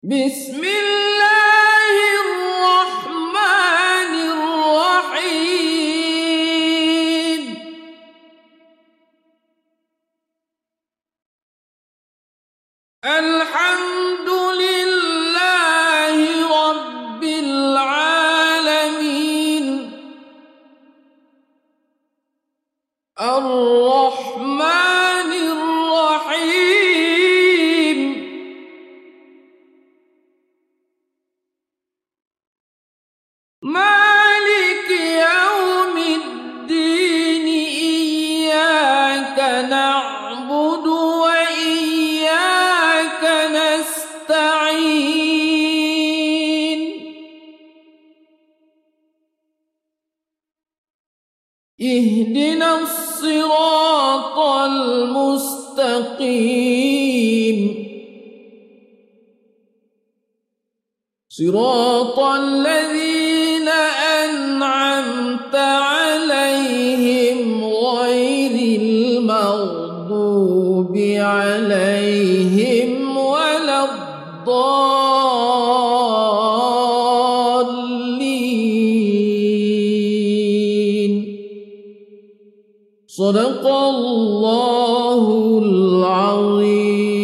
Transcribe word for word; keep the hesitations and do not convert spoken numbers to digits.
بسم الله الرحمن الرحيم الحمد لله رب العالمين الرحمن الرحيم مالك يوم الدين إياك نعبد وإياك نستعين اهدنا الصراط المستقيم صراط الذين أنعمت عليهم غير المغضوب عليهم ولا الضالين صدق الله العظيم.